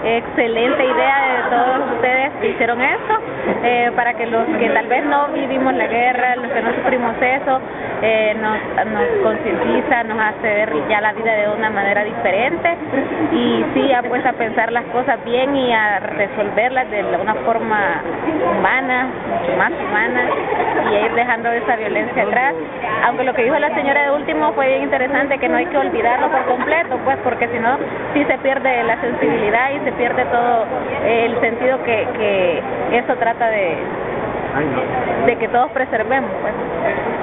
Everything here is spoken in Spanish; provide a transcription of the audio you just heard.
excelente idea de todos ustedes que hicieron esto, para que los que tal vez no vivimos la guerra, los que no sufrimos eso, nos concientiza, nos hace ver ya la vida de una manera diferente y sí, pues a pensar las cosas bien y a resolverlas de una forma humana, mucho más humana, y a ir dejando esa violencia atrás. Aunque lo que dijo la señora de último fue bien interesante, que no hay que olvidarlo por completo, pues porque si no, sí se pierde la sensibilidad y se pierde todo el sentido que eso trata de que todos preservemos, pues.